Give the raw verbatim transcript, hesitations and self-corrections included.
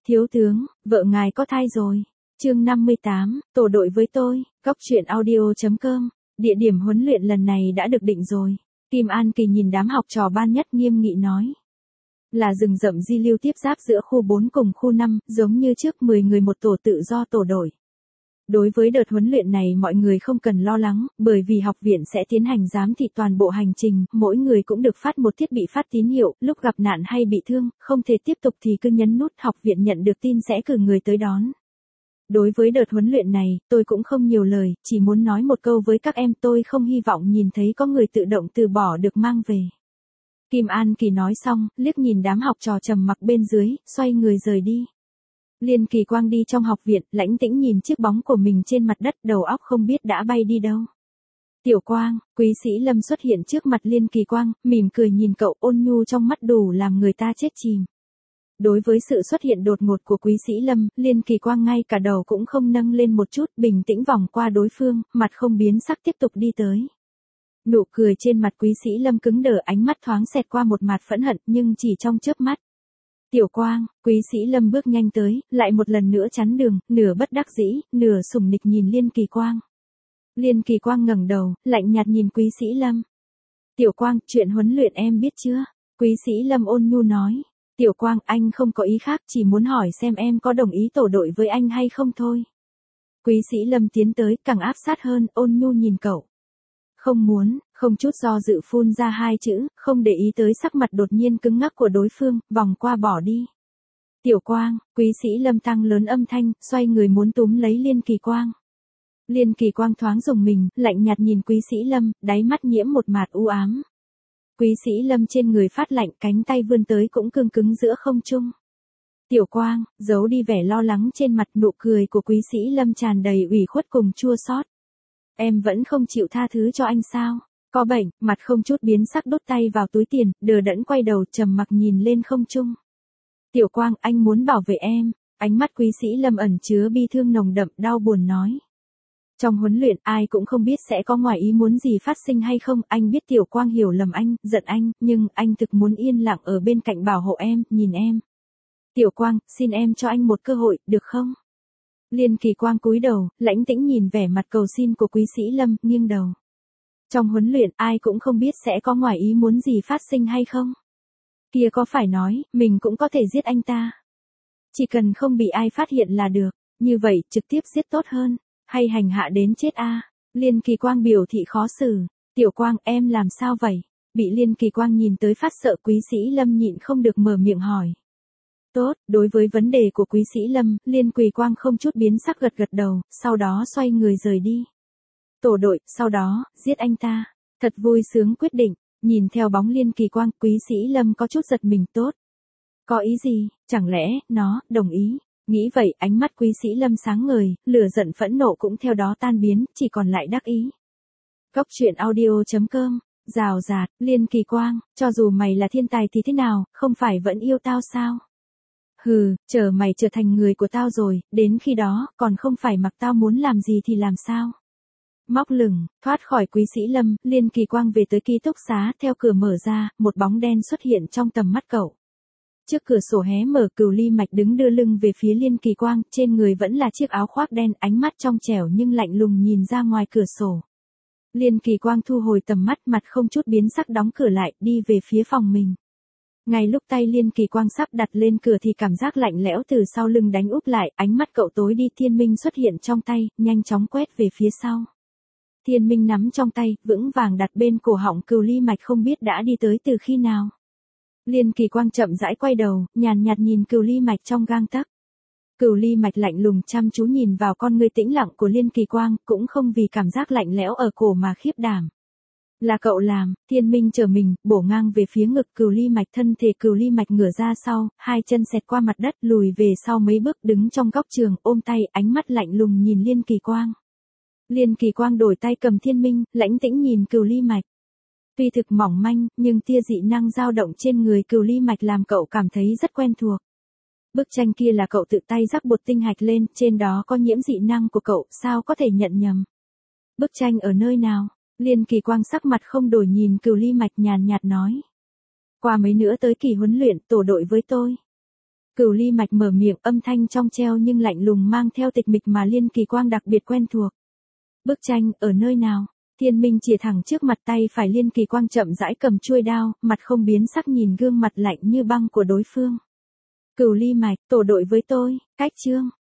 Thiếu tướng, vợ ngài có thai rồi. Chương năm mươi tám, tổ đội với tôi, Cóc truyện audio chấm com. Địa điểm huấn luyện lần này đã được định rồi. Kim An Kỳ nhìn đám học trò ban nhất nghiêm nghị nói. Là rừng rậm di lưu tiếp giáp giữa khu bốn cùng khu năm, giống như trước mười người một tổ tự do tổ đội. Đối với đợt huấn luyện này mọi người không cần lo lắng, bởi vì học viện sẽ tiến hành giám thị toàn bộ hành trình, mỗi người cũng được phát một thiết bị phát tín hiệu, lúc gặp nạn hay bị thương, không thể tiếp tục thì cứ nhấn nút, học viện nhận được tin sẽ cử người tới đón. Đối với đợt huấn luyện này, tôi cũng không nhiều lời, chỉ muốn nói một câu với các em, tôi không hy vọng nhìn thấy có người tự động từ bỏ được mang về. Kim An Kỳ nói xong, liếc nhìn đám học trò trầm mặc bên dưới, xoay người rời đi. Liên Kỳ Quang đi trong học viện, lãnh tĩnh nhìn chiếc bóng của mình trên mặt đất, đầu óc không biết đã bay đi đâu. Tiểu Quang, Quý Sĩ Lâm xuất hiện trước mặt Liên Kỳ Quang, mỉm cười nhìn cậu, ôn nhu trong mắt đủ làm người ta chết chìm. Đối với sự xuất hiện đột ngột của Quý Sĩ Lâm, Liên Kỳ Quang ngay cả đầu cũng không nâng lên một chút, bình tĩnh vòng qua đối phương, mặt không biến sắc tiếp tục đi tới. Nụ cười trên mặt Quý Sĩ Lâm cứng đờ, ánh mắt thoáng xẹt qua một mặt phẫn hận, nhưng chỉ trong chớp mắt. Tiểu Quang, Quý Sĩ Lâm bước nhanh tới, lại một lần nữa chắn đường, nửa bất đắc dĩ, nửa sủng nịch nhìn Liên Kỳ Quang. Liên Kỳ Quang ngẩng đầu, lạnh nhạt nhìn Quý Sĩ Lâm. Tiểu Quang, chuyện huấn luyện em biết chưa? Quý Sĩ Lâm ôn nhu nói. Tiểu Quang, anh không có ý khác, chỉ muốn hỏi xem em có đồng ý tổ đội với anh hay không thôi. Quý Sĩ Lâm tiến tới, càng áp sát hơn, ôn nhu nhìn cậu. Không muốn, không chút do dự phun ra hai chữ, không để ý tới sắc mặt đột nhiên cứng ngắc của đối phương, vòng qua bỏ đi. Tiểu Quang, Quý Sĩ Lâm tăng lớn âm thanh, xoay người muốn túm lấy Liên Kỳ Quang. Liên Kỳ Quang thoáng rùng mình, lạnh nhạt nhìn Quý Sĩ Lâm, đáy mắt nhiễm một mạt u ám. Quý Sĩ Lâm trên người phát lạnh, cánh tay vươn tới cũng cương cứng giữa không trung. Tiểu Quang, giấu đi vẻ lo lắng trên mặt, nụ cười của Quý Sĩ Lâm tràn đầy ủy khuất cùng chua xót. Em vẫn không chịu tha thứ cho anh sao? Có bệnh, mặt không chút biến sắc đút tay vào túi tiền, đờ đẫn quay đầu trầm mặc nhìn lên không trung. Tiểu Quang, anh muốn bảo vệ em. Ánh mắt Quý Sĩ Lâm ẩn chứa bi thương nồng đậm, đau buồn nói. Trong huấn luyện, ai cũng không biết sẽ có ngoài ý muốn gì phát sinh hay không, anh biết Tiểu Quang hiểu lầm anh, giận anh, nhưng anh thực muốn yên lặng ở bên cạnh bảo hộ em, nhìn em. Tiểu Quang, xin em cho anh một cơ hội, được không? Liên Kỳ Quang cúi đầu, lãnh tĩnh nhìn vẻ mặt cầu xin của Quý Sĩ Lâm, nghiêng đầu. Trong huấn luyện, ai cũng không biết sẽ có ngoài ý muốn gì phát sinh hay không. Kia có phải nói, mình cũng có thể giết anh ta. Chỉ cần không bị ai phát hiện là được, như vậy, trực tiếp giết tốt hơn. Hay hành hạ đến chết a? À? Liên Kỳ Quang biểu thị khó xử. Tiểu Quang, em làm sao vậy? Bị Liên Kỳ Quang nhìn tới phát sợ, Quý Sĩ Lâm nhịn không được mở miệng hỏi. Tốt, đối với vấn đề của Quý Sĩ Lâm, Liên Kỳ Quang không chút biến sắc gật gật đầu, sau đó xoay người rời đi. Tổ đội, sau đó, giết anh ta. Thật vui sướng quyết định, nhìn theo bóng Liên Kỳ Quang, Quý Sĩ Lâm có chút giật mình. Tốt. Có ý gì, chẳng lẽ, nó, đồng ý. Nghĩ vậy, ánh mắt Quý Sĩ Lâm sáng ngời, lửa giận phẫn nộ cũng theo đó tan biến, chỉ còn lại đắc ý. Cóc truyện audio chấm com, rào rạt, Liên Kỳ Quang, cho dù mày là thiên tài thì thế nào, không phải vẫn yêu tao sao? Hừ, chờ mày trở thành người của tao rồi, đến khi đó, còn không phải mặc tao muốn làm gì thì làm sao? Móc lửng, thoát khỏi Quý Sĩ Lâm, Liên Kỳ Quang về tới ký túc xá, theo cửa mở ra, một bóng đen xuất hiện trong tầm mắt cậu. Trước cửa sổ hé mở, Cửu Ly Mạch đứng đưa lưng về phía Liên Kỳ Quang, trên người vẫn là chiếc áo khoác đen, ánh mắt trong trẻo nhưng lạnh lùng nhìn ra ngoài cửa sổ. Liên Kỳ Quang thu hồi tầm mắt, mặt không chút biến sắc đóng cửa lại, đi về phía phòng mình. Ngay lúc tay Liên Kỳ Quang sắp đặt lên cửa thì cảm giác lạnh lẽo từ sau lưng đánh úp lại, ánh mắt cậu tối đi, thiên minh xuất hiện trong tay, nhanh chóng quét về phía sau. Thiên minh nắm trong tay, vững vàng đặt bên cổ họng Cửu Ly Mạch, không biết đã đi tới từ khi nào. Liên Kỳ Quang chậm rãi quay đầu, nhàn nhạt nhìn Cửu Ly Mạch trong gang tấc. Cửu Ly Mạch lạnh lùng chăm chú nhìn vào con ngươi tĩnh lặng của Liên Kỳ Quang, cũng không vì cảm giác lạnh lẽo ở cổ mà khiếp đảm. Là cậu làm, thiên minh trở mình, bổ ngang về phía ngực Cửu Ly Mạch, thân thể Cửu Ly Mạch ngửa ra sau, hai chân xẹt qua mặt đất, lùi về sau mấy bước, đứng trong góc trường, ôm tay, ánh mắt lạnh lùng nhìn Liên Kỳ Quang. Liên Kỳ Quang đổi tay cầm thiên minh, lãnh tĩnh nhìn Cửu Ly Mạch. Tuy thực mỏng manh, nhưng tia dị năng dao động trên người Cửu Ly Mạch làm cậu cảm thấy rất quen thuộc. Bức tranh kia là cậu tự tay rắc bột tinh hạch lên, trên đó có nhiễm dị năng của cậu, sao có thể nhận nhầm. Bức tranh ở nơi nào? Liên Kỳ Quang sắc mặt không đổi nhìn Cửu Ly Mạch, nhàn nhạt nói. Qua mấy nữa tới kỳ huấn luyện, tổ đội với tôi. Cửu Ly Mạch mở miệng, âm thanh trong treo nhưng lạnh lùng mang theo tịch mịch mà Liên Kỳ Quang đặc biệt quen thuộc. Bức tranh, ở nơi nào? Thiên Minh chìa thẳng trước mặt, tay phải Liên Kỳ Quang chậm rãi cầm chuôi đao, mặt không biến sắc nhìn gương mặt lạnh như băng của đối phương. Cửu Ly Mạch, tổ đội với tôi, cách chương.